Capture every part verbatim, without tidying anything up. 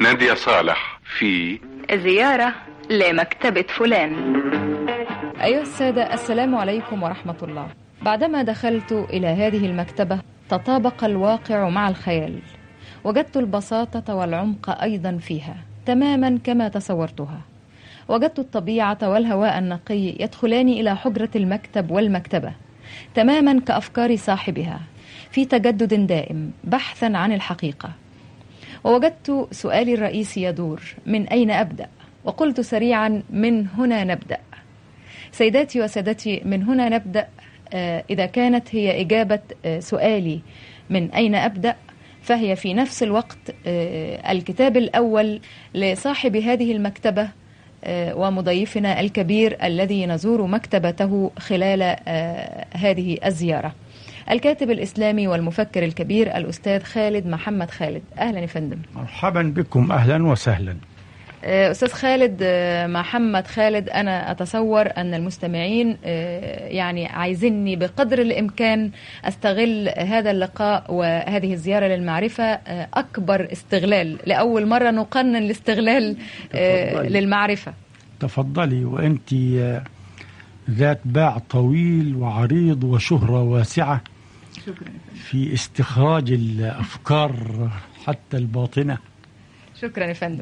نادية صالح في زيارة لمكتبة فلان. أيها السادة، السلام عليكم ورحمة الله. بعدما دخلت إلى هذه المكتبة تطابق الواقع مع الخيال، وجدت البساطة والعمق أيضا فيها تماما كما تصورتها. وجدت الطبيعة والهواء النقي يدخلان إلى حجرة المكتب والمكتبة تماما كأفكار صاحبها، في تجدد دائم بحثا عن الحقيقة. ووجدت سؤالي الرئيسي يدور: من أين أبدأ؟ وقلت سريعا: من هنا نبدأ. سيداتي وسادتي، من هنا نبدأ آه إذا كانت هي إجابة آه سؤالي من أين أبدأ، فهي في نفس الوقت آه الكتاب الأول لصاحب هذه المكتبة آه ومضيفنا الكبير الذي نزور مكتبته خلال آه هذه الزيارة، الكاتب الإسلامي والمفكر الكبير الأستاذ خالد محمد خالد. أهلا يا فندم. مرحبا بكم، أهلا وسهلا. أستاذ خالد محمد خالد، أنا أتصور أن المستمعين يعني عايزيني بقدر الإمكان أستغل هذا اللقاء وهذه الزيارة للمعرفة أكبر استغلال. لأول مرة نقنن الاستغلال تفضلي. للمعرفة. تفضلي. وأنت ذات باع طويل وعريض وشهرة واسعة. شكرا في استخراج الأفكار حتى الباطنة. شكرا يا فندم.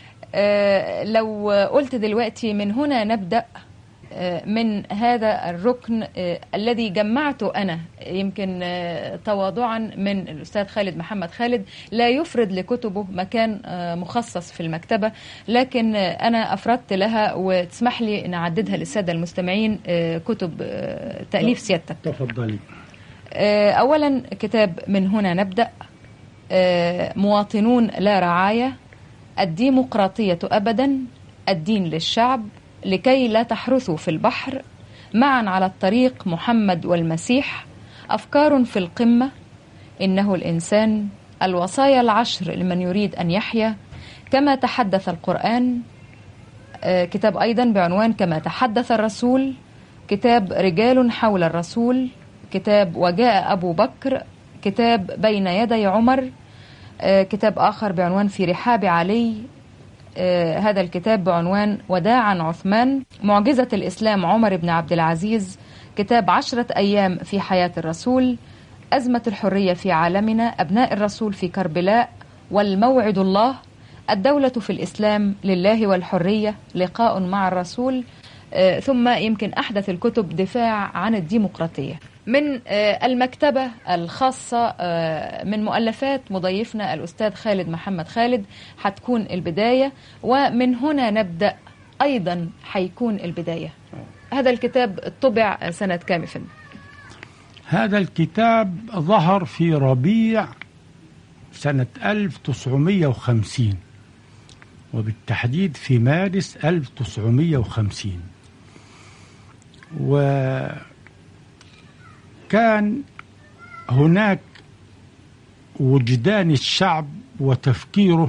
أه لو قلت دلوقتي من هنا نبدأ، أه من هذا الركن أه الذي جمعته أنا يمكن أه تواضعا من الأستاذ خالد محمد خالد، لا يفرد لكتبه مكان أه مخصص في المكتبة، لكن أه أنا أفردت لها، وتسمح لي نعددها للسادة المستمعين أه كتب أه تأليف سيادتك. تفضلي. أه أولا كتاب من هنا نبدأ، أه مواطنون لا رعاية، الديمقراطية أبدا، الدين للشعب، لكي لا تحرثوا في البحر، معا على الطريق، محمد والمسيح، أفكار في القمة، إنه الإنسان، الوصايا العشر لمن يريد أن يحيا، كما تحدث القرآن، آه كتاب أيضا بعنوان كما تحدث الرسول، كتاب رجال حول الرسول، كتاب وجاء أبو بكر، كتاب بين يدي عمر، آه كتاب آخر بعنوان في رحاب علي، آه هذا الكتاب بعنوان وداعا عثمان، معجزة الإسلام عمر بن عبد العزيز، كتاب عشرة أيام في حياة الرسول، أزمة الحرية في عالمنا، أبناء الرسول في كربلاء، والموعد الله، الدولة في الإسلام، لله والحرية، لقاء مع الرسول، آه ثم يمكن أحدث الكتب دفاع عن الديمقراطية. من المكتبة الخاصة من مؤلفات مضيفنا الأستاذ خالد محمد خالد حتكون البداية، ومن هنا نبدأ أيضا حيكون البداية. هذا الكتاب طبع سنة كام فندم؟ هذا الكتاب ظهر في ربيع سنة ألف وتسعمائة وخمسين، وبالتحديد في مارس ألف وتسعمائة وخمسين. و كان هناك وجدان الشعب وتفكيره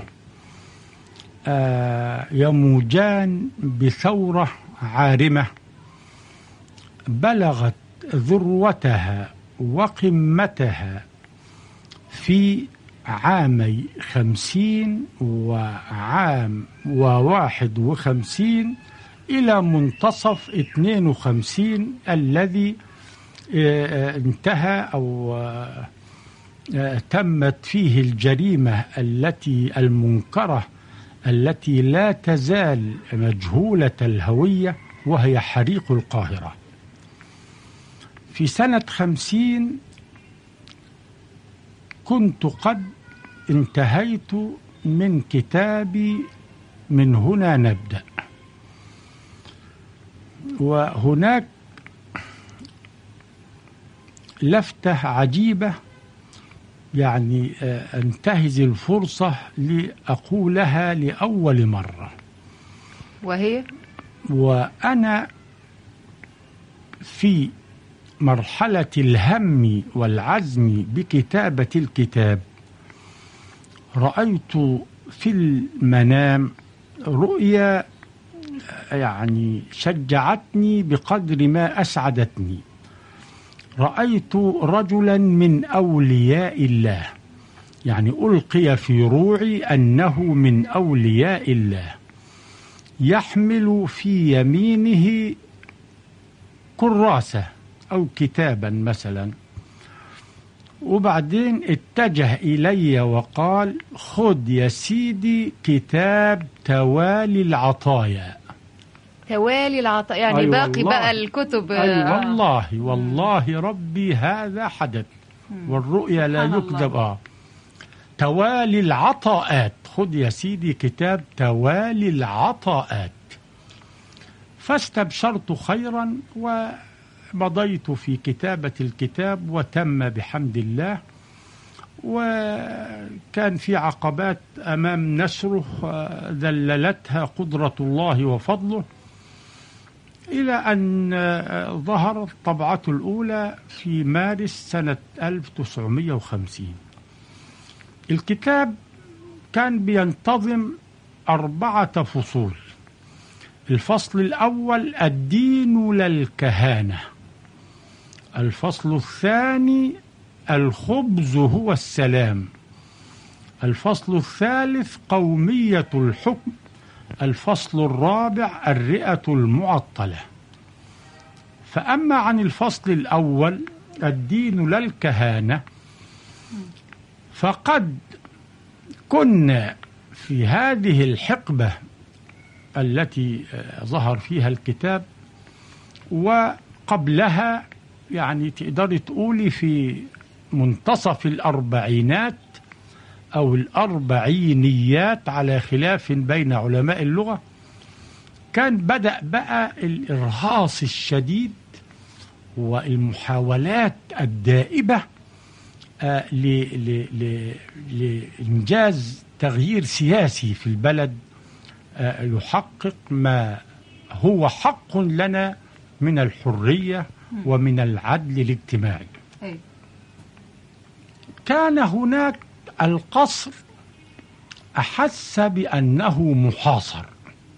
يموجان بثورة عارمة بلغت ذروتها وقمتها في عامي خمسين وعام وواحد وخمسين إلى منتصف اثنين وخمسين الذي انتهى أو تمت فيه الجريمة التي المنكرة التي لا تزال مجهولة الهوية، وهي حريق القاهرة. في سنة خمسين كنت قد انتهيت من كتابي من هنا نبدأ، وهناك لفتة عجيبة يعني انتهز الفرصة لأقولها لأول مرة، وهي وأنا في مرحلة الهم والعزم بكتابة الكتاب رأيت في المنام رؤيا يعني شجعتني بقدر ما أسعدتني. رأيت رجلا من أولياء الله يعني ألقي في روعي أنه من أولياء الله، يحمل في يمينه كراسة أو كتابا مثلا، وبعدين اتجه إلي وقال: خذ يا سيدي كتاب توالي العطايا. توالي العطاء يعني أي باقي والله. بقى الكتب. أي آه. والله والله ربي هذا حدث، والرؤيا لا سبحان يكذب. الله. آه توالي العطاءات، خذ يا سيدي كتاب توالي العطاءات. فاستبشرت خيرا ومضيت في كتابة الكتاب، وتم بحمد الله. وكان في عقبات أمام نشره ذللتها قدرة الله وفضله، إلى أن ظهرت طبعته الأولى في مارس سنة ألف وتسعمائة وخمسين. الكتاب كان بينتظم أربعة فصول. الفصل الأول: الدين للكهانة. الفصل الثاني: الخبز هو السلام. الفصل الثالث: قومية الحكم. الفصل الرابع: الرئة المعطلة. فأما عن الفصل الأول: الدين للكهانة، فقد كنا في هذه الحقبة التي ظهر فيها الكتاب، وقبلها يعني تقدر تقولي في منتصف الأربعينات أو الأربعينيات، على خلاف بين علماء اللغة، كان بدأ بقى الإرهاص الشديد والمحاولات الدائبة آه لإنجاز تغيير سياسي في البلد آه يحقق ما هو حق لنا من الحرية ومن العدل الاجتماعي. كان هناك القصر أحس بأنه محاصر،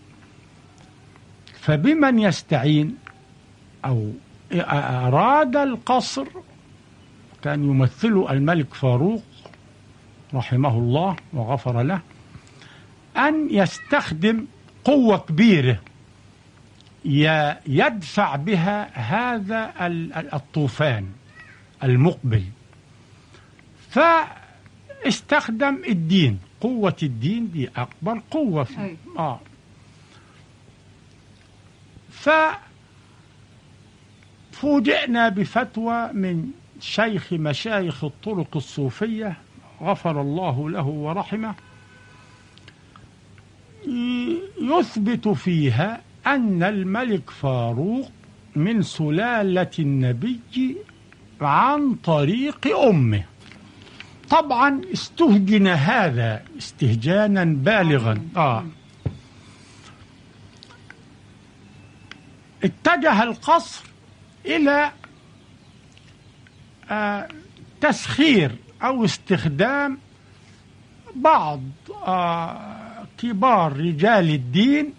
فبمن يستعين؟ أو أراد القصر، كان يمثله الملك فاروق رحمه الله وغفر له، أن يستخدم قوة كبيرة يدفع بها هذا الطوفان المقبل. فاستخدم الدين، قوة الدين دي أكبر قوة في آه. ففوجئنا بفتوى من شيخ مشايخ الطرق الصوفية غفر الله له ورحمه، يثبت فيها أن الملك فاروق من سلالة النبي عن طريق أمه. طبعا استهجن هذا استهجانا بالغا. آه. اتجه القصر إلى آه تسخير أو استخدام بعض آه كبار رجال الدين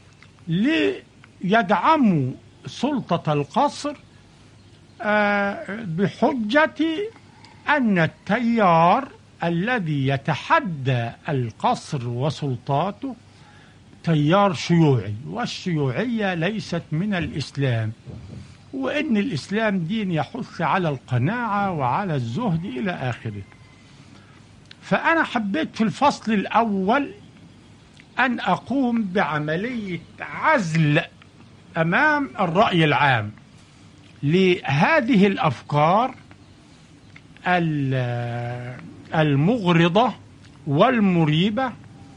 ليدعموا سلطة القصر آه بحجة أن التيار الذي يتحدى القصر وسلطاته تيار شيوعي، والشيوعية ليست من الإسلام، وإن الإسلام دين يحث على القناعة وعلى الزهد إلى آخره. فأنا حبيت في الفصل الأول أن أقوم بعملية عزل أمام الرأي العام لهذه الأفكار المغرضة والمريبة،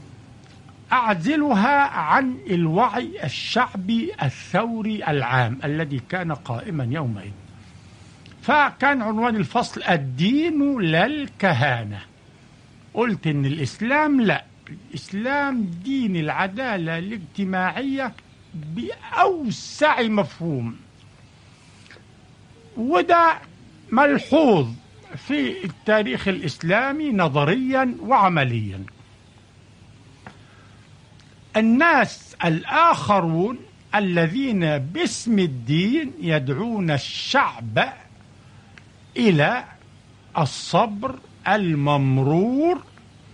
أعزلها عن الوعي الشعبي الثوري العام الذي كان قائما يومئذ. فكان عنوان الفصل: الدين للكهانة. قلت إن الإسلام لا، الإسلام دين العدالة الاجتماعية بأوسع مفهوم، وده ملحوظ في التاريخ الإسلامي نظريا وعمليا. الناس الآخرون الذين باسم الدين يدعون الشعب إلى الصبر الممرور،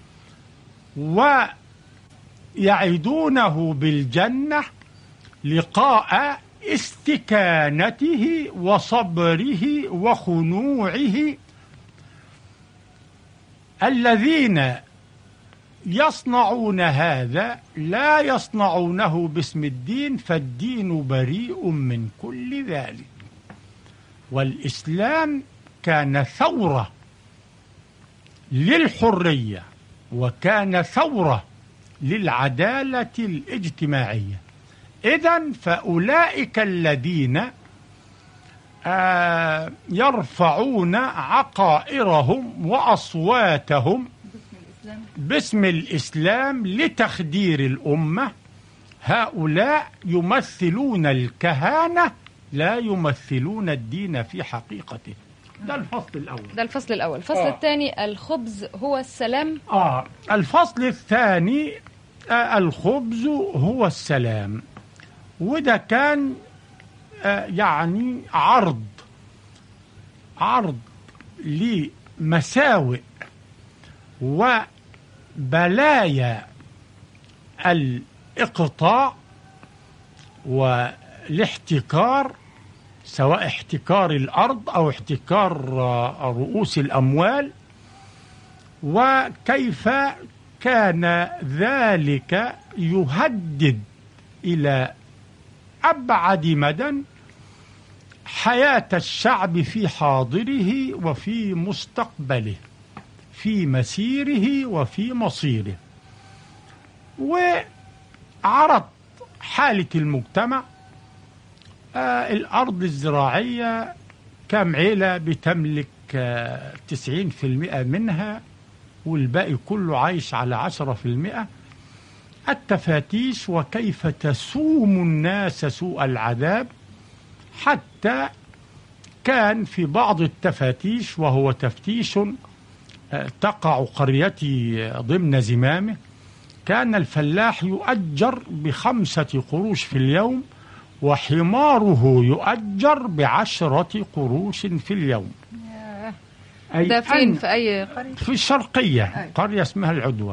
ويعدونه بالجنة لقاء استكانته وصبره وخنوعه. الذين يصنعون هذا لا يصنعونه باسم الدين، فالدين بريء من كل ذلك. والإسلام كان ثورة للحرية، وكان ثورة للعدالة الاجتماعية. إذن فأولئك الذين آه يرفعون عقائرهم وأصواتهم باسم الإسلام لتخدير الأمة، هؤلاء يمثلون الكهانة لا يمثلون الدين في حقيقته. ده الفصل الأول. ده الفصل الأول. الفصل آه. الثاني الخبز هو السلام. آه الفصل الثاني آه الخبز هو السلام. وده كان آه يعني عرض عرض لمساوئ وبلايا الإقطاع والاحتكار، سواء احتكار الأرض أو احتكار رؤوس الأموال، وكيف كان ذلك يهدد إلى أبعد مدى حياة الشعب في حاضره وفي مستقبله، في مسيره وفي مصيره. وعرض حالة المجتمع. آه الأرض الزراعية كم عيلة بتملك آه تسعين في المئة منها، والباقي كله عايش على عشرة في المئة. التفاتيش وكيف تسوم الناس سوء العذاب، حتى كان في بعض التفاتيش، وهو تفتيش آه تقع قريتي ضمن زمامه، كان الفلاح يؤجر بخمسة قروش في اليوم، وحماره يؤجر بعشرة قروش في اليوم. ده فين؟ في أي قرية؟ في الشرقية. أي. قرية اسمها العدوة.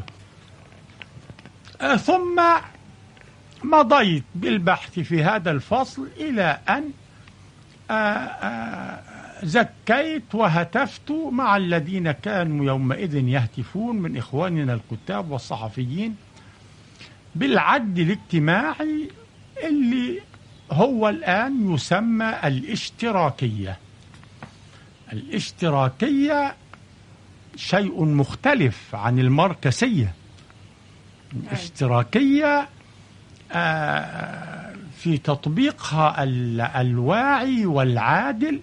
ثم مضيت بالبحث في هذا الفصل إلى أن زكيت وهتفت مع الذين كانوا يومئذ يهتفون من إخواننا الكتاب والصحفيين بالعد الاجتماعي اللي هو الآن يسمى الاشتراكية. الاشتراكية شيء مختلف عن الماركسية. الاشتراكية في تطبيقها الواعي والعادل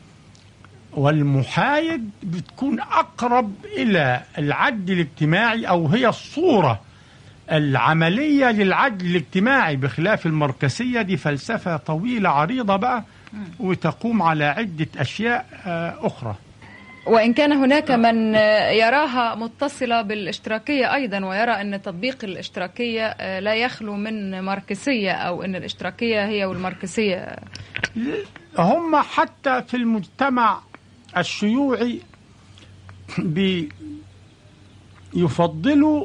والمحايد بتكون أقرب إلى العدل الاجتماعي، أو هي الصورة العملية للعدل الاجتماعي، بخلاف الماركسية. دي فلسفة طويلة عريضة بقى، وتقوم على عدة أشياء أخرى. وإن كان هناك من يراها متصلة بالاشتراكية أيضا، ويرى أن تطبيق الاشتراكية لا يخلو من ماركسية، أو أن الاشتراكية هي والماركسية. هم حتى في المجتمع الشيوعي بيفضلوا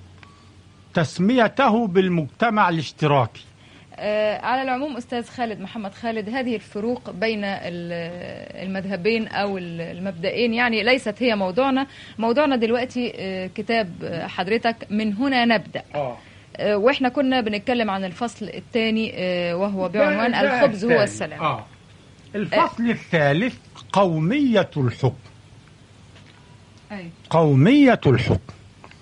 تسميته بالمجتمع الاشتراكي. آه على العموم أستاذ خالد محمد خالد، هذه الفروق بين المذهبين أو المبدئين يعني ليست هي موضوعنا. موضوعنا دلوقتي آه كتاب حضرتك من هنا نبدأ. آه. آه وإحنا كنا بنتكلم عن الفصل الثاني آه وهو بعنوان الخبز هو السلام. آه. الفصل آه. الثالث قومية الحكم. أي. قومية الحكم.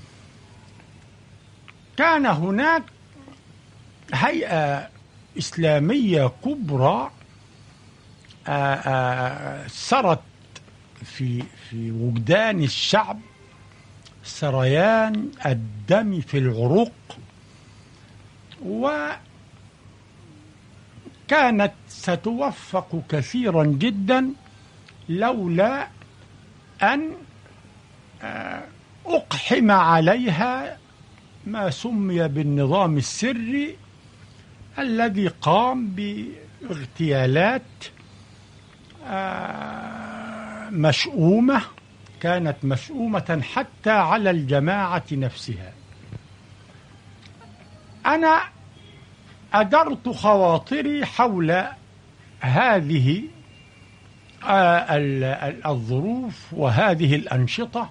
كان هناك هيئة إسلامية كبرى آآ آآ سرت في في وجدان الشعب سريان الدم في العروق، وكانت ستوفق كثيرا جدا لولا أن أقحم عليها ما سمي بالنظام السري الذي قام باغتيالات مشؤومة كانت مشؤومة حتى على الجماعة نفسها. أنا أدرت خواطري حول هذه الظروف وهذه الأنشطة،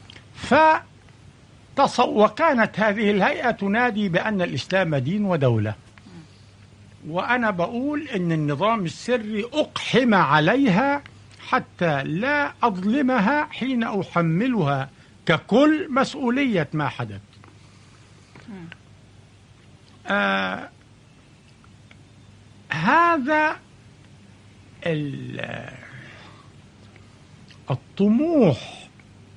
فتص... وكانت هذه الهيئة تنادي بأن الإسلام دين ودولة، وأنا بقول إن النظام السري أقحم عليها حتى لا أظلمها حين أحملها ككل مسؤولية ما حدث. آه هذا الطموح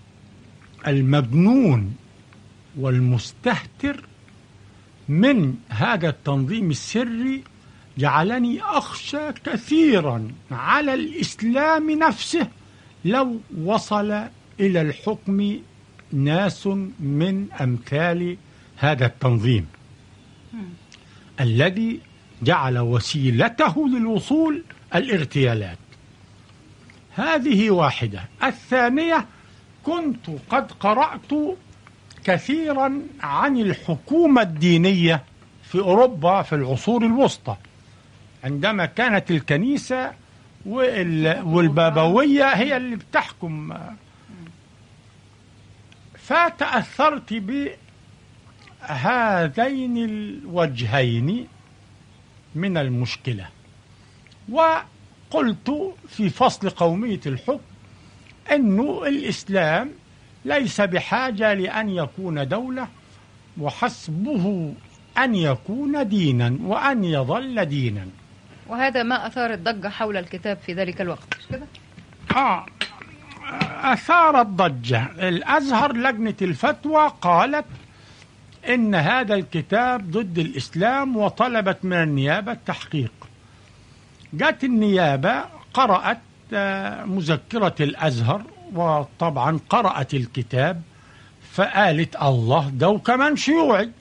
المجنون والمستهتر من هذا التنظيم السري جعلني أخشى كثيرا على الإسلام نفسه لو وصل إلى الحكم ناس من أمثال هذا التنظيم الذي جعل وسيلته للوصول الاغتيالات. هذه واحدة. الثانية، كنت قد قرأت كثيرا عن الحكومة الدينية في أوروبا في العصور الوسطى، عندما كانت الكنيسة والبابوية هي اللي بتحكم، فتأثرت بهذين الوجهين من المشكلة، وقلت في فصل قومية الحكم أنه الإسلام ليس بحاجة لأن يكون دولة، وحسبه أن يكون دينا وأن يظل دينا. وهذا ما أثار الضجة حول الكتاب في ذلك الوقت، مش كده؟ آه أثار الضجة. الأزهر لجنة الفتوى قالت إن هذا الكتاب ضد الإسلام وطلبت من النيابة التحقيق. جاءت النيابة قرأت مذكرة الأزهر، وطبعا قرأت الكتاب فقالت الله ده وكمان شيوعي،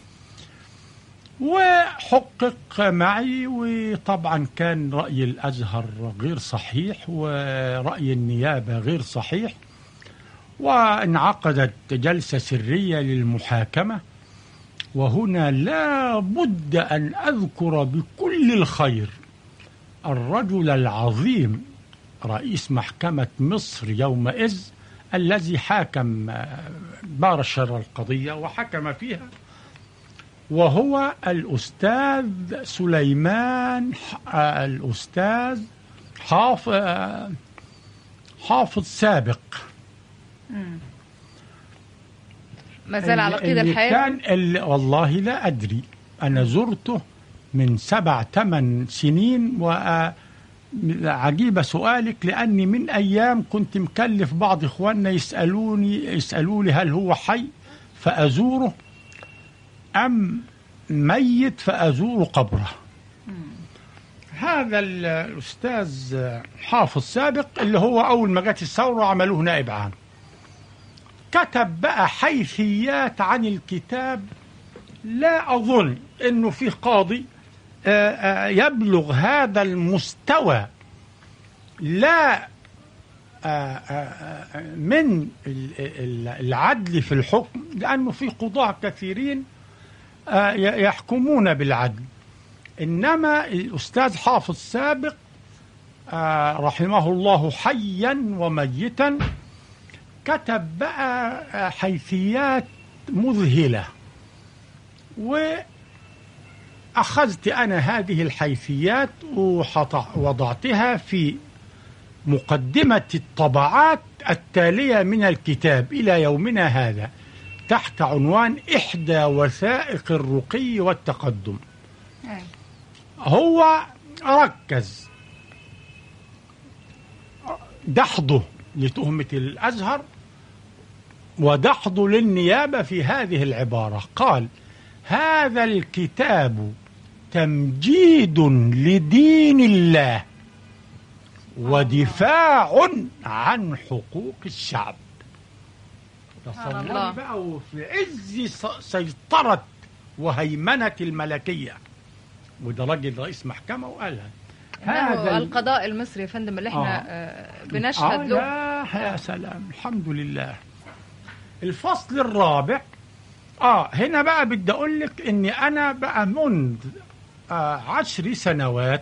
وحقق معي. وطبعا كان رأي الأزهر غير صحيح ورأي النيابة غير صحيح، وانعقدت جلسة سرية للمحاكمة. وهنا لا بد أن أذكر بكل الخير الرجل العظيم رئيس محكمة مصر يومئذ الذي حاكم بارشر القضية وحكم فيها، وهو الأستاذ سليمان الأستاذ حافظ حافظ سابق. ما زال على قيد الحياة؟ كان والله لا أدري، أنا زرته من سبع ثمان سنين. وعجيب سؤالك، لأني من أيام كنت مكلف بعض إخواننا يسألوني يسألوا لي هل هو حي فأزوره أم ميت فأزور قبره. هذا الأستاذ حافظ سابق اللي هو أول ما جت الثورة عملوه نائب عام، كتب بقى حيثيات عن الكتاب. لا أظن أنه في قاضي يبلغ هذا المستوى، لا من العدل في الحكم، لأنه في قضاة كثيرين يحكمون بالعدل، إنما الأستاذ حافظ سابق رحمه الله حيا وميتا كتب بقى حيثيات مذهلة. وأخذت أنا هذه الحيثيات ووضعتها في مقدمة الطبعات التالية من الكتاب إلى يومنا هذا تحت عنوان إحدى وثائق الرقي والتقدم. هو ركز دحضه لتهمة الأزهر ودحضه للنيابة في هذه العبارة، قال: هذا الكتاب تمجيد لدين الله ودفاع عن حقوق الشعب. تصوري بقى وفي عز سيطرة وهيمنة الملكية، وده راجل رئيس محكمة وقالها، هذا القضاء المصري يا فندم اللي احنا آه. بنشهد آه له. لا يا سلام، الحمد لله. الفصل الرابع اه هنا بقى بدي اقول لك اني انا بقى منذ آه عشر سنوات،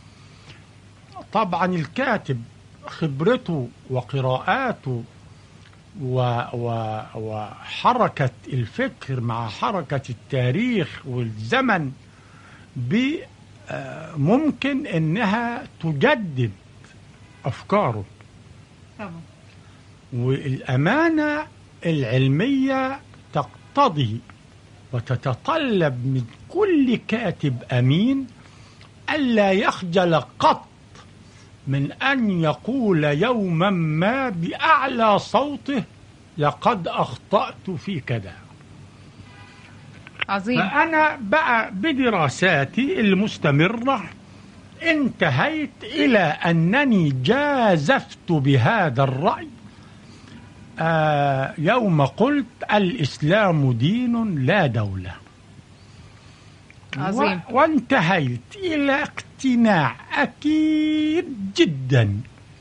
طبعا الكاتب خبرته وقراءاته و و وحركة الفكر مع حركة التاريخ والزمن ممكن انها تجدد افكاره طبعا. والامانة العلمية تقتضي وتتطلب من كل كاتب امين الا يخجل قط من أن يقول يوما ما بأعلى صوته لقد أخطأت في كذا. عظيم. فأنا بقى بدراساتي المستمرة انتهيت إلى أنني جازفت بهذا الرأي آه يوم قلت الإسلام دين لا دولة. عظيم. و... وانتهيت إلى اقتناع أكيد جدا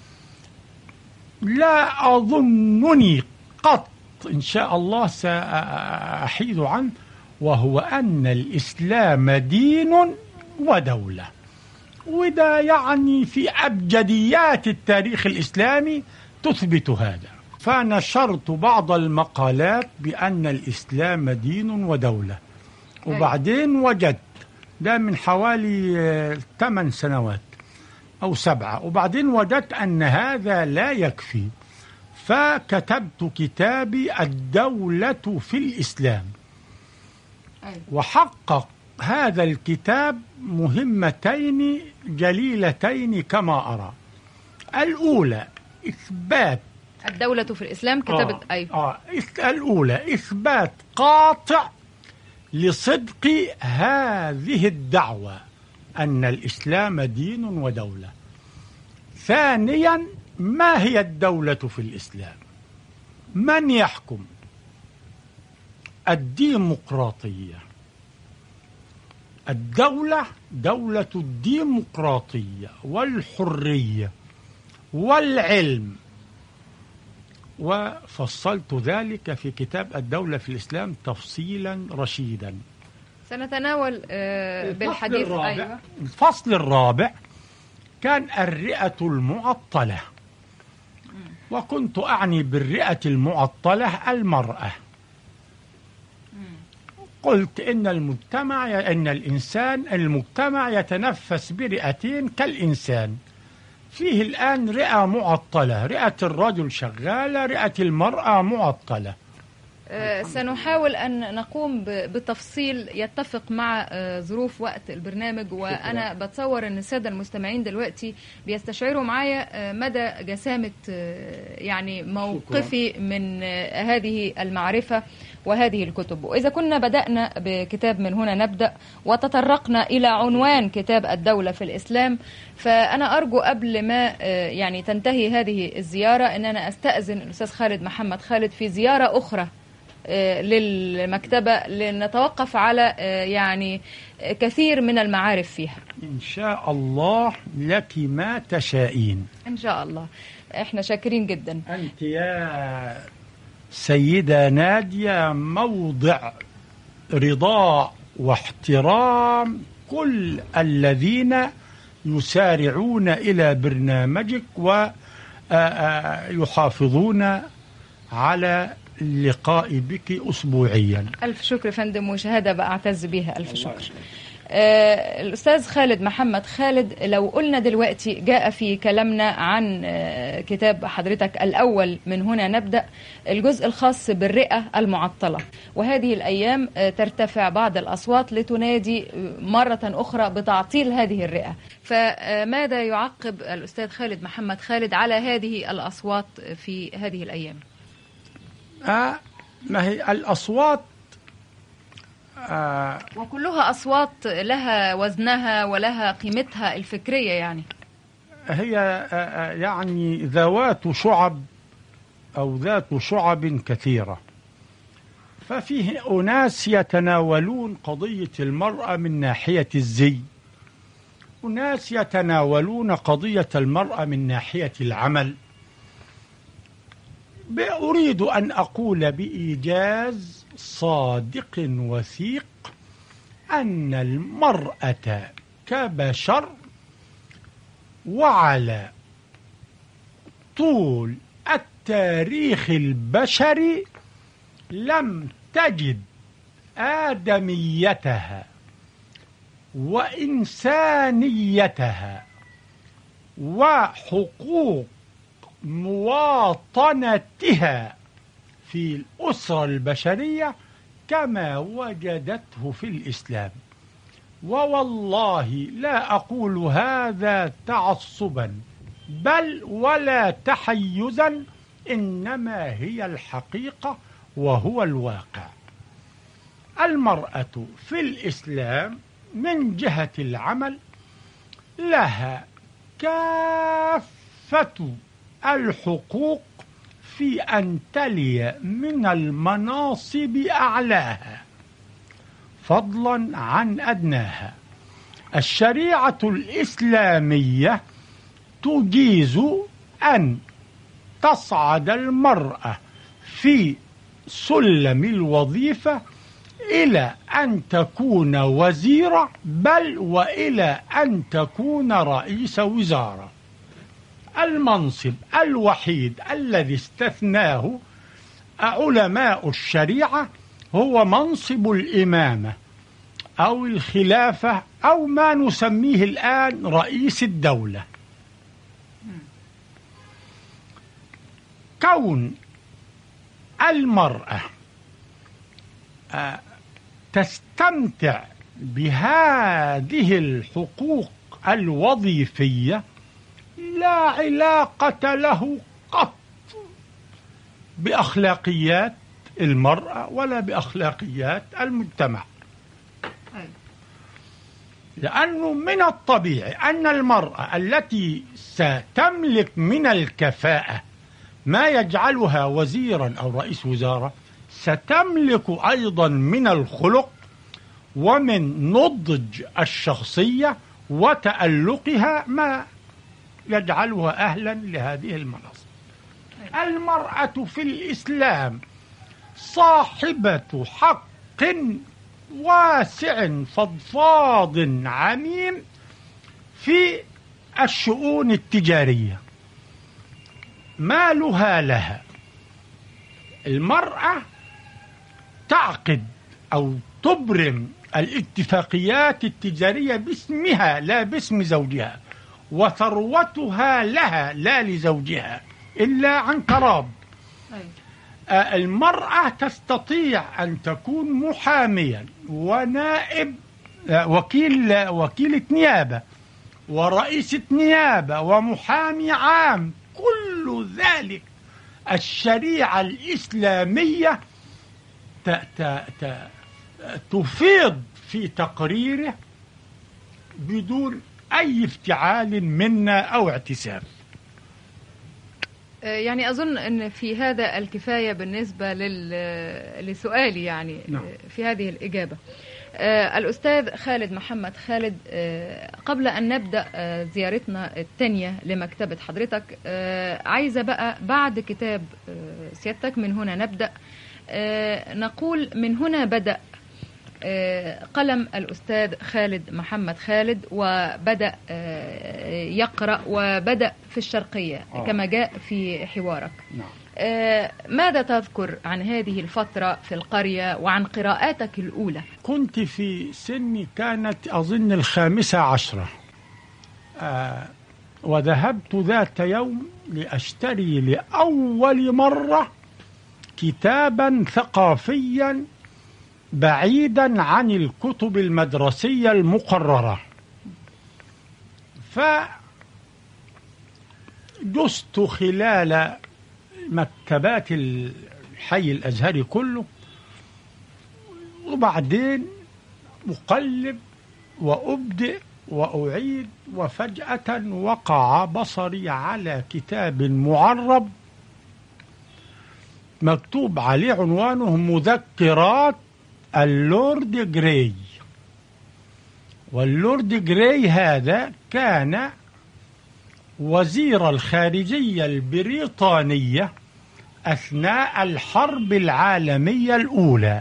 لا أظنني قط إن شاء الله سأحيد عنه، وهو أن الإسلام دين ودولة. وده يعني في أبجديات التاريخ الإسلامي تثبت هذا. فنشرت بعض المقالات بأن الإسلام دين ودولة، وبعدين وجدت ده من حوالي ثمان سنوات أو سبعة، وبعدين وجدت أن هذا لا يكفي، فكتبت كتابي الدولة في الإسلام. وحقق هذا الكتاب مهمتين جليلتين كما أرى. الأولى إثبات الدولة في الإسلام، كتبت آه أي آه الأولى إثبات قاطع لصدق هذه الدعوة أن الإسلام دين ودولة. ثانيا، ما هي الدولة في الإسلام؟ من يحكم؟ الديمقراطية. الدولة دولة الديمقراطية والحرية والعلم، وفصلت ذلك في كتاب الدولة في الإسلام تفصيلا رشيدا. سنتناول آه بالحديث. أيوة. الفصل الرابع كان الرئة المعطلة، وكنت أعني بالرئة المعطلة المرأة. قلت إن المجتمع إن الإنسان المجتمع يتنفس برئتين كالإنسان. فيه الآن رئة معطلة، رئة الرجل شغالة، رئة المرأة معطلة. أه سنحاول أن نقوم بتفصيل يتفق مع أه ظروف وقت البرنامج. وأنا بتصور أن السادة المستمعين دلوقتي بيستشعروا معايا أه مدى جسامة أه يعني موقفي من أه هذه المعرفة وهذه الكتب. وإذا كنا بدأنا بكتاب من هنا نبدأ وتطرقنا إلى عنوان كتاب الدولة في الإسلام، فأنا أرجو قبل ما يعني تنتهي هذه الزيارة أن أنا أستأذن الأستاذ خالد محمد خالد في زيارة أخرى للمكتبة لنتوقف على يعني كثير من المعارف فيها. إن شاء الله لك ما تشائين. إن شاء الله. إحنا شاكرين جدا. أنت يا سيدة نادية موضع رضا واحترام كل الذين يسارعون إلى برنامجك ويحافظون على اللقاء بك أسبوعيا. ألف شكر فندم، وشهادة بأعتز بها. ألف شكر. آه الأستاذ خالد محمد خالد، لو قلنا دلوقتي جاء في كلامنا عن آه كتاب حضرتك الأول من هنا نبدأ الجزء الخاص بالرئة المعطلة، وهذه الأيام آه ترتفع بعض الأصوات لتنادي مرة أخرى بتعطيل هذه الرئة، فماذا يعقب الأستاذ خالد محمد خالد على هذه الأصوات في هذه الأيام؟ آه ما هي الأصوات آه وكلها أصوات لها وزنها ولها قيمتها الفكرية، يعني هي آه يعني ذوات شعب أو ذات شعب كثيرة. ففيه أناس يتناولون قضية المرأة من ناحية الزي، ناس يتناولون قضية المرأة من ناحية العمل. أريد أن أقول بإيجاز صادق وثيق أن المرأة كبشر وعلى طول التاريخ البشري لم تجد آدميتها وإنسانيتها وحقوق مواطنتها في الأسرة البشرية كما وجدته في الإسلام. ووالله لا أقول هذا تعصبا بل ولا تحيزا، إنما هي الحقيقة وهو الواقع. المرأة في الإسلام من جهة العمل لها كافة الحقوق في أن تلي من المناصب أعلاها فضلا عن أدناها. الشريعة الإسلامية تجيز أن تصعد المرأة في سلم الوظيفة إلى أن تكون وزيرة، بل وإلى أن تكون رئيس وزارة. المنصب الوحيد الذي استثناه علماء الشريعة هو منصب الإمامة أو الخلافة أو ما نسميه الآن رئيس الدولة. كون المرأة تستمتع بهذه الحقوق الوظيفية لا علاقة له قط بأخلاقيات المرأة ولا بأخلاقيات المجتمع، لأنه من الطبيعي أن المرأة التي ستملك من الكفاءة ما يجعلها وزيرا أو رئيس وزارة ستملك أيضا من الخلق ومن نضج الشخصية وتألقها ما يجعلها أهلا لهذه المناصب. المرأة في الإسلام صاحبة حق واسع فضفاض عميم في الشؤون التجارية، مالها لها. المرأة تعقد أو تبرم الاتفاقيات التجارية باسمها لا باسم زوجها، وثروتها لها لا لزوجها إلا عن تراض. المرأة تستطيع أن تكون محاميا ونائب وكيل وكيلة نيابة ورئيسة نيابة ومحامي عام. كل ذلك الشريعة الإسلامية تفيض في تقريره بدون أي افتعال منا أو اعتساب. يعني أظن أن في هذا الكفاية بالنسبة لسؤالي يعني نعم. في هذه الإجابة. الأستاذ خالد محمد خالد، قبل أن نبدأ زيارتنا الثانية لمكتبة حضرتك، عايزة بقى بعد كتاب سيادتك من هنا نبدأ نقول من هنا بدأ قلم الأستاذ خالد محمد خالد وبدأ يقرأ وبدأ في الشرقية آه. كما جاء في حوارك. نعم. ماذا تذكر عن هذه الفترة في القرية وعن قراءاتك الأولى؟ كنت في سني كانت أظن الخامسة عشرة، آه وذهبت ذات يوم لأشتري لأول مرة كتابا ثقافيا بعيدا عن الكتب المدرسية المقررة، فجست خلال مكتبات الحي الأزهري كله، وبعدين أقلب وأبدئ وأعيد، وفجأة وقع بصري على كتاب معرب مكتوب عليه عنوانه مذكرات اللورد جراي، واللورد جراي هذا كان وزير الخارجية البريطانية أثناء الحرب العالمية الأولى.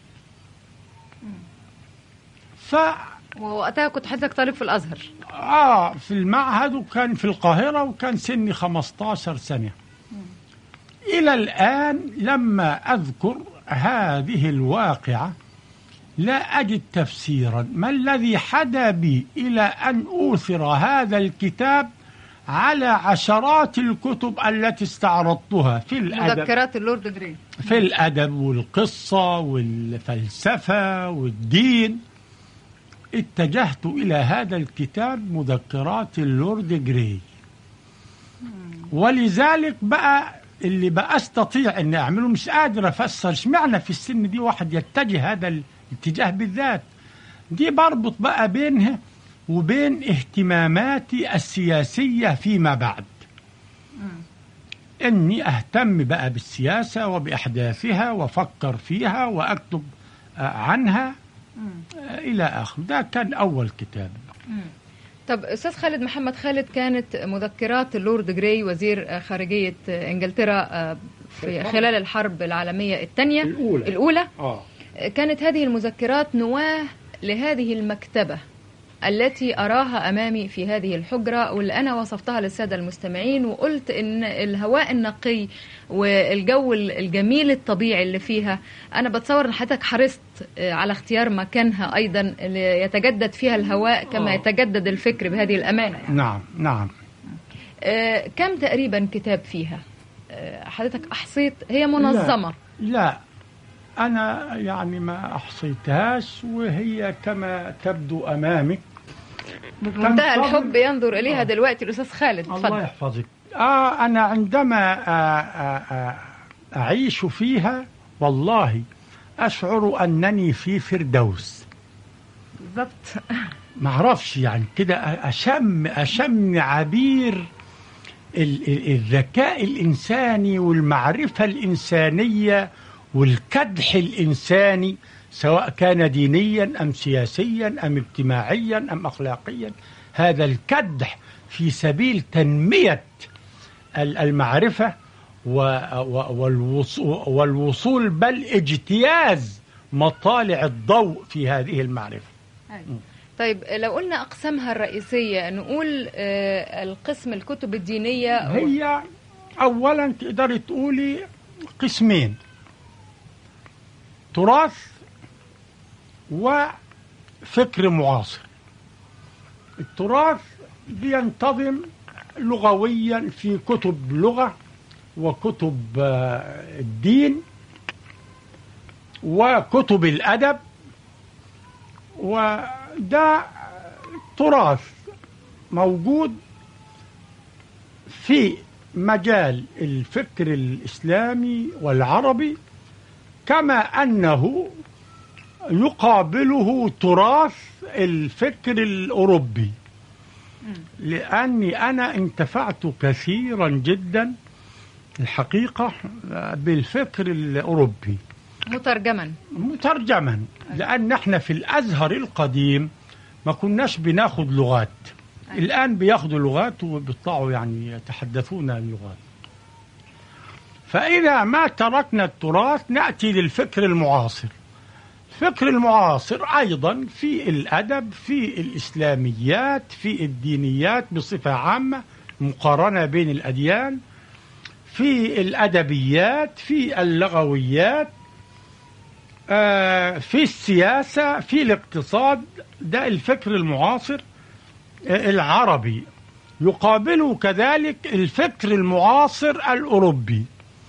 ف ووقتها كنت حضرتك طالب في الأزهر. آه في المعهد، وكان في القاهرة، وكان سني خمستاشر سنة. إلى الآن لما أذكر هذه الواقعة لا أجد تفسيرا ما الذي حدا بي إلى أن أوثر هذا الكتاب على عشرات الكتب التي استعرضتها في الأدب، مذكرات اللورد جراي، في الأدب والقصة والفلسفة والدين. اتجهت إلى هذا الكتاب مذكرات اللورد جراي، ولذلك بقى اللي بقى استطيع ان اعمله مش قادر افسر اشمعنى في السن دي واحد يتجه هذا الاتجاه بالذات. دي بربط بقى بينها وبين اهتماماتي السياسية فيما بعد، اني اهتم بقى بالسياسة وباحداثها وافكر فيها واكتب عنها الى اخره. ده كان اول كتاب. طب أستاذ خالد محمد خالد، كانت مذكرات اللورد جراي وزير خارجية إنجلترا في خلال الحرب العالمية الثانية الأولى, الأولى. آه. كانت هذه المذكرات نواة لهذه المكتبة التي أراها أمامي في هذه الحجرة، واللي أنا وصفتها للسادة المستمعين وقلت إن الهواء النقي والجو الجميل الطبيعي اللي فيها، أنا بتصور أن حضرتك حرصت على اختيار مكانها أيضا يتجدد فيها الهواء كما يتجدد الفكر بهذه الأمانة يعني. نعم نعم. آه كم تقريبا كتاب فيها؟ آه حضرتك أحصيت؟ هي منظمة؟ لا, لا أنا يعني ما أحصيتهاش، وهي كما تبدو أمامك بمنتهى الحب ينظر إليها آه. دلوقتي الأستاذ خالد. الله فضل. يحفظك. آه أنا عندما آه آه أعيش فيها والله أشعر أنني في فردوس بالضبط. ما أعرفش يعني كده، أشم أشم عبير الذكاء الإنساني والمعرفة الإنسانية والكدح الإنساني، سواء كان دينيا أم سياسيا أم اجتماعيا أم أخلاقيا. هذا الكدح في سبيل تنمية المعرفة والوصول بل اجتياز مطالع الضوء في هذه المعرفة. طيب لو قلنا أقسامها الرئيسية، نقول القسم الكتب الدينية هي أولا تقدر تقولي قسمين: تراث وفكر معاصر. التراث بينتظم لغويا في كتب لغة وكتب الدين وكتب الأدب، وده تراث موجود في مجال الفكر الإسلامي والعربي، كما أنه يقابله تراث الفكر الأوروبي، لأني أنا انتفعت كثيرا جدا الحقيقة بالفكر الأوروبي مترجما مترجما لأن احنا في الأزهر القديم ما كناش بناخد لغات. أي. الآن بياخدوا لغات وبيطلعوا يعني يتحدثون اللغات. فإذا ما تركنا التراث نأتي للفكر المعاصر. الفكر المعاصر أيضا في الأدب، في الإسلاميات، في الدينيات بصفة عامة، مقارنة بين الأديان، في الأدبيات، في اللغويات، آه في السياسة، في الاقتصاد. ده الفكر المعاصر آه العربي. يقابله كذلك الفكر المعاصر الأوروبي.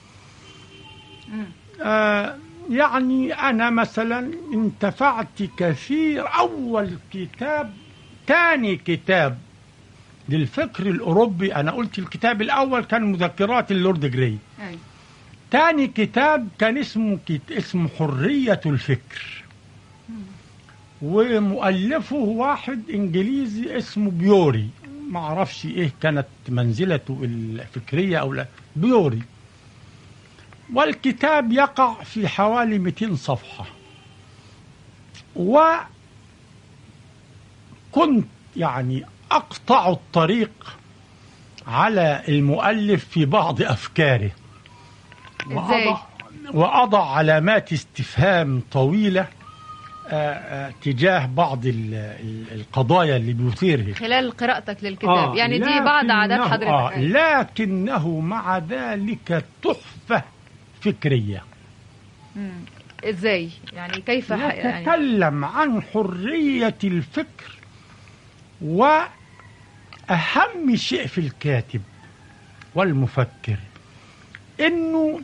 آه يعني أنا مثلا انتفعت كثير. أول كتاب، تاني كتاب للفكر الأوروبي، أنا قلت الكتاب الأول كان مذكرات اللورد جراي. أي. تاني كتاب كان اسمه كت... اسمه حرية الفكر. مم. ومؤلفه واحد إنجليزي اسمه بيوري، ما أعرفش إيه كانت منزلته الفكرية أو لا، بيوري. والكتاب يقع في حوالي مئتين صفحة، كنت يعني أقطع الطريق على المؤلف في بعض أفكاره، وأضع, وأضع علامات استفهام طويلة آآ آآ تجاه بعض ال ال القضايا اللي بيثيرها خلال قراءتك للكتاب. آه يعني دي بعض عادات حضرتك. آه لكنه مع ذلك تحفة فكرية. مم. إزاي؟ يعني كيف يتكلم يعني عن حرية الفكر، وأهم شيء في الكاتب والمفكر إنه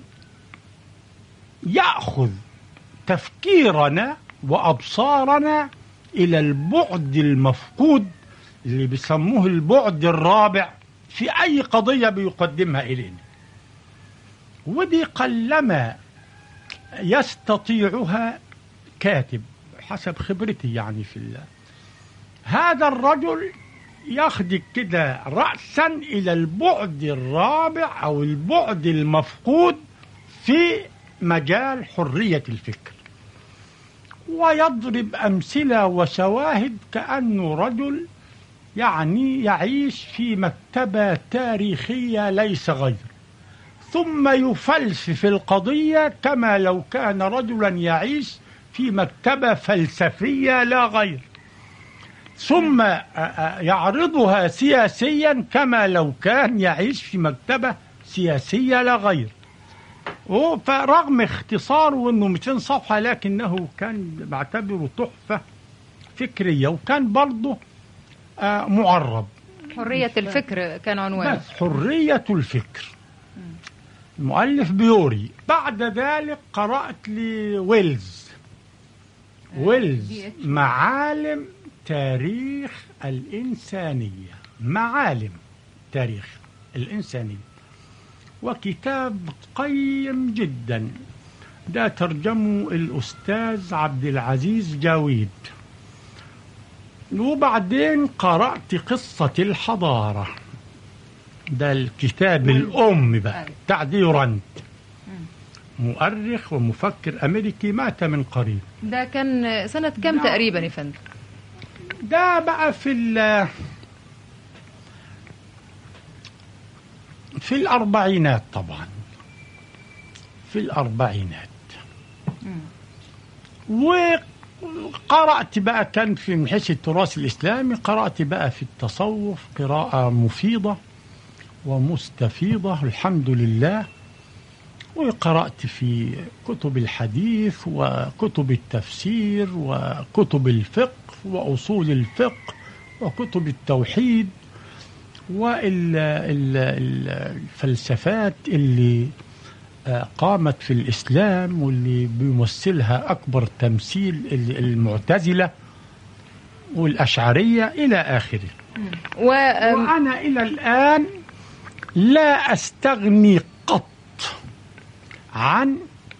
يأخذ تفكيرنا وأبصارنا إلى البعد المفقود اللي بيسموه البعد الرابع في أي قضية بيقدمها إلينا، ودي قلما يستطيعها كاتب حسب خبرتي يعني في الله. هذا الرجل ياخدك كده رأسا إلى البعد الرابع أو البعد المفقود في مجال حرية الفكر، ويضرب أمثلة وشواهد كأنه رجل يعني يعيش في مكتبة تاريخية ليس غير، ثم يفلسف القضية كما لو كان رجلا يعيش في مكتبة فلسفية لا غير، ثم يعرضها سياسيا كما لو كان يعيش في مكتبة سياسية لا غير. فرغم اختصاره وانه مئتين صفحة لكنه كان بعتبره تحفة فكرية، وكان برضه معرب. حرية الفكر كان عنوانه، بس حرية الفكر. المؤلف بيوري. بعد ذلك قرأت لي ويلز ويلز معالم تاريخ الإنسانية، معالم تاريخ الإنسانية، وكتاب قيم جدا، ده ترجمه الأستاذ عبد العزيز جاويد. وبعدين قرأت قصة الحضارة، ده الكتاب الأم بقى بتاع ديورانت، مؤرخ ومفكر أمريكي مات من قريب. ده كان سنة كم تقريبا يا فندم؟ ده بقى في ال في الأربعينات طبعا، في الأربعينات. وقرأت بقى كان في من حيث التراث الإسلامي، قرأت بقى في التصوف قراءة مفيدة ومستفيضة الحمد لله، وقرأت في كتب الحديث وكتب التفسير وكتب الفقه وأصول الفقه وكتب التوحيد والفلسفات اللي قامت في الإسلام واللي بيمثلها أكبر تمثيل المعتزلة والأشعرية إلى آخره. وأنا إلى الآن لا أستغني قط عن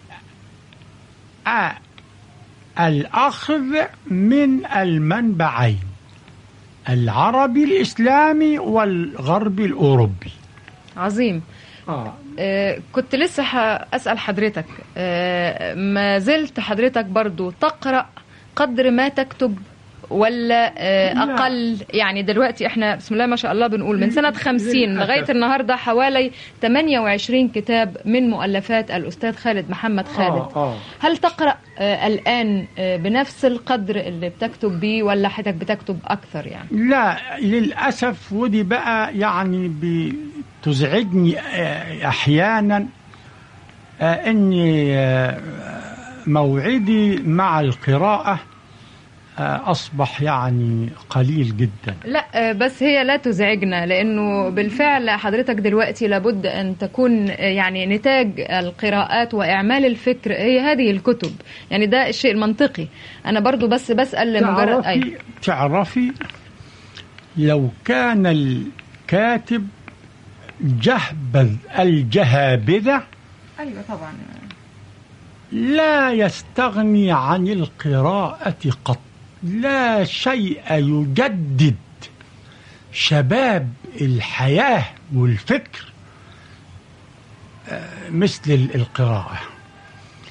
الأخذ من المنبعين، العربي الإسلامي والغربي الأوروبي. عظيم. آه. آه كنت لسه أسأل حضرتك، آه ما زلت حضرتك برضو تقرأ قدر ما تكتب ولا آه أقل؟ يعني دلوقتي احنا بسم الله ما شاء الله بنقول من سنة خمسين لغاية النهاردة حوالي ثمانية وعشرين كتاب من مؤلفات الأستاذ خالد محمد خالد. آه آه. هل تقرأ آه الآن آه بنفس القدر اللي بتكتب بيه ولا حضرتك بتكتب أكثر يعني؟ لا للأسف، ودي بقى يعني بتزعجني آه أحيانا آه أني آه موعدي مع القراءة أصبح يعني قليل جدا. لا بس هي لا تزعجنا، لأنه بالفعل حضرتك دلوقتي لابد أن تكون يعني نتاج القراءات وإعمال الفكر هي هذه الكتب، يعني ده الشيء المنطقي. أنا برضو بس بسأل لمجرد تعرفي, أي. تعرفي لو كان الكاتب جهبذ الجهابذة، أيوة طبعا، لا يستغني عن القراءة قط. لا شيء يجدد شباب الحياة والفكر مثل القراءة.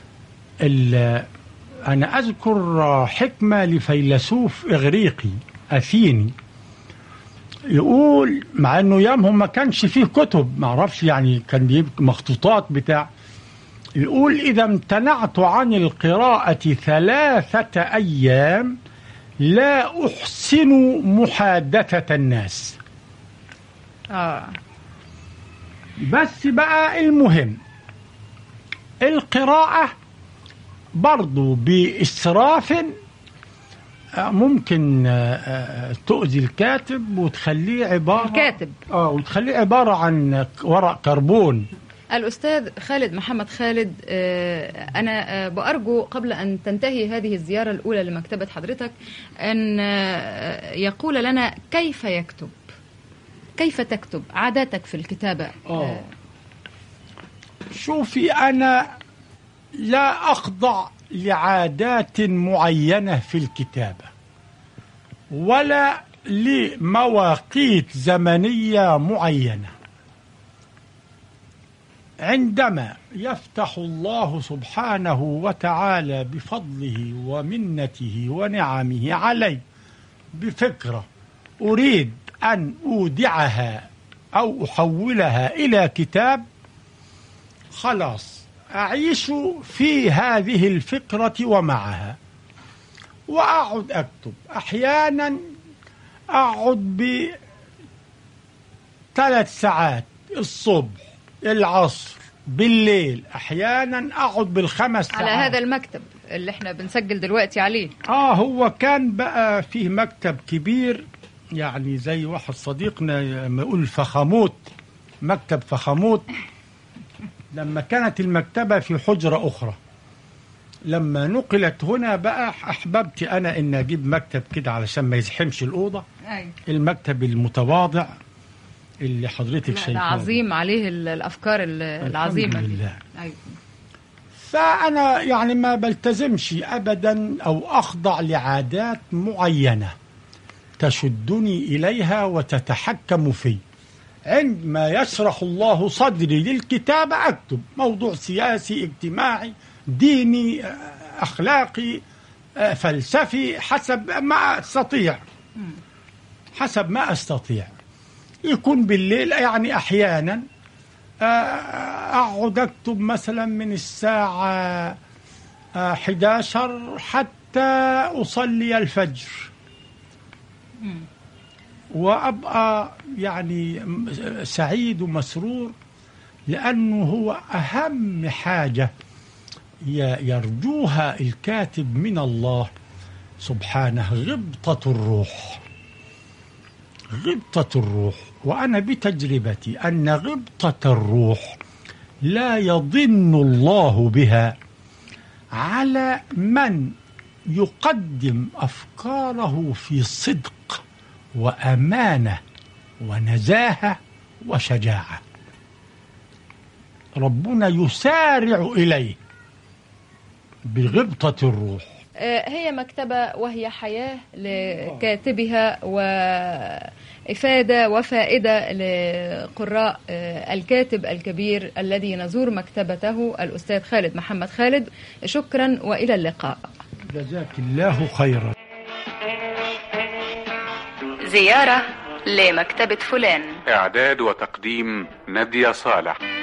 أنا أذكر حكمة لفيلسوف إغريقي أثيني يقول، مع أنه يامهم ما كانش فيه كتب، ما أعرفش يعني كان بيجيب مخطوطات بتاع، يقول إذا امتنعت عن القراءة ثلاثة أيام لا أحسن محادثة الناس. آه. بس بقى المهم القراءة برضو بإسراف ممكن تؤذي الكاتب وتخليه عبارة الكاتب آه وتخليه عبارة عن ورق كربون. الأستاذ خالد محمد خالد، أنا بأرجو قبل أن تنتهي هذه الزيارة الأولى لمكتبة حضرتك أن يقول لنا كيف يكتب، كيف تكتب، عاداتك في الكتابة. آه. شوفي، أنا لا أخضع لعادات معينة في الكتابة ولا لمواقيت زمنية معينة. عندما يفتح الله سبحانه وتعالى بفضله ومنته ونعمه علي بفكرة أريد أن أودعها أو أحولها إلى كتاب، خلاص أعيش في هذه الفكرة ومعها وأقعد أكتب. أحيانا أقعد بثلاث ساعات، الصبح، العصر، بالليل، أحيانا أقعد بالخمس ساعات على هذا المكتب اللي احنا بنسجل دلوقتي عليه. آه هو كان بقى فيه مكتب كبير، يعني زي واحد صديقنا ما يقول فخاموت، مكتب فخاموت. لما كانت المكتبة في حجرة أخرى، لما نقلت هنا بقى أحببت أنا إن أجيب مكتب كده علشان ما يزحمش الأوضة. أي. المكتب المتواضع اللي حضرتك شايفاه عظيم عليه الأفكار العظيمة. الحمد لله. أيوة. فأنا يعني ما بلتزمش أبدا أو أخضع لعادات معينة تشدني إليها وتتحكم في. عندما يشرح الله صدري للكتابة أكتب، موضوع سياسي، اجتماعي، ديني، أخلاقي، فلسفي، حسب ما أستطيع، حسب ما أستطيع. يكون بالليل، يعني أحيانا أقعد أكتب مثلا من الساعة أحد عشر حتى أصلي الفجر، وأبقى يعني سعيد ومسرور، لأنه هو أهم حاجة يرجوها الكاتب من الله سبحانه، غبطة الروح، غبطة الروح. وأنا بتجربتي أن غبطة الروح لا يضن الله بها على من يقدم أفكاره في صدق وأمانة ونزاهة وشجاعة. ربنا يسارع إليه بغبطة الروح. هي مكتبة وهي حياة لكاتبها وإفادة وفائدة لقراء الكاتب الكبير الذي نزور مكتبته الأستاذ خالد محمد خالد. شكرا وإلى اللقاء. جزاك الله خيرا. زيارة لمكتبة فلان، إعداد وتقديم نادية صالح.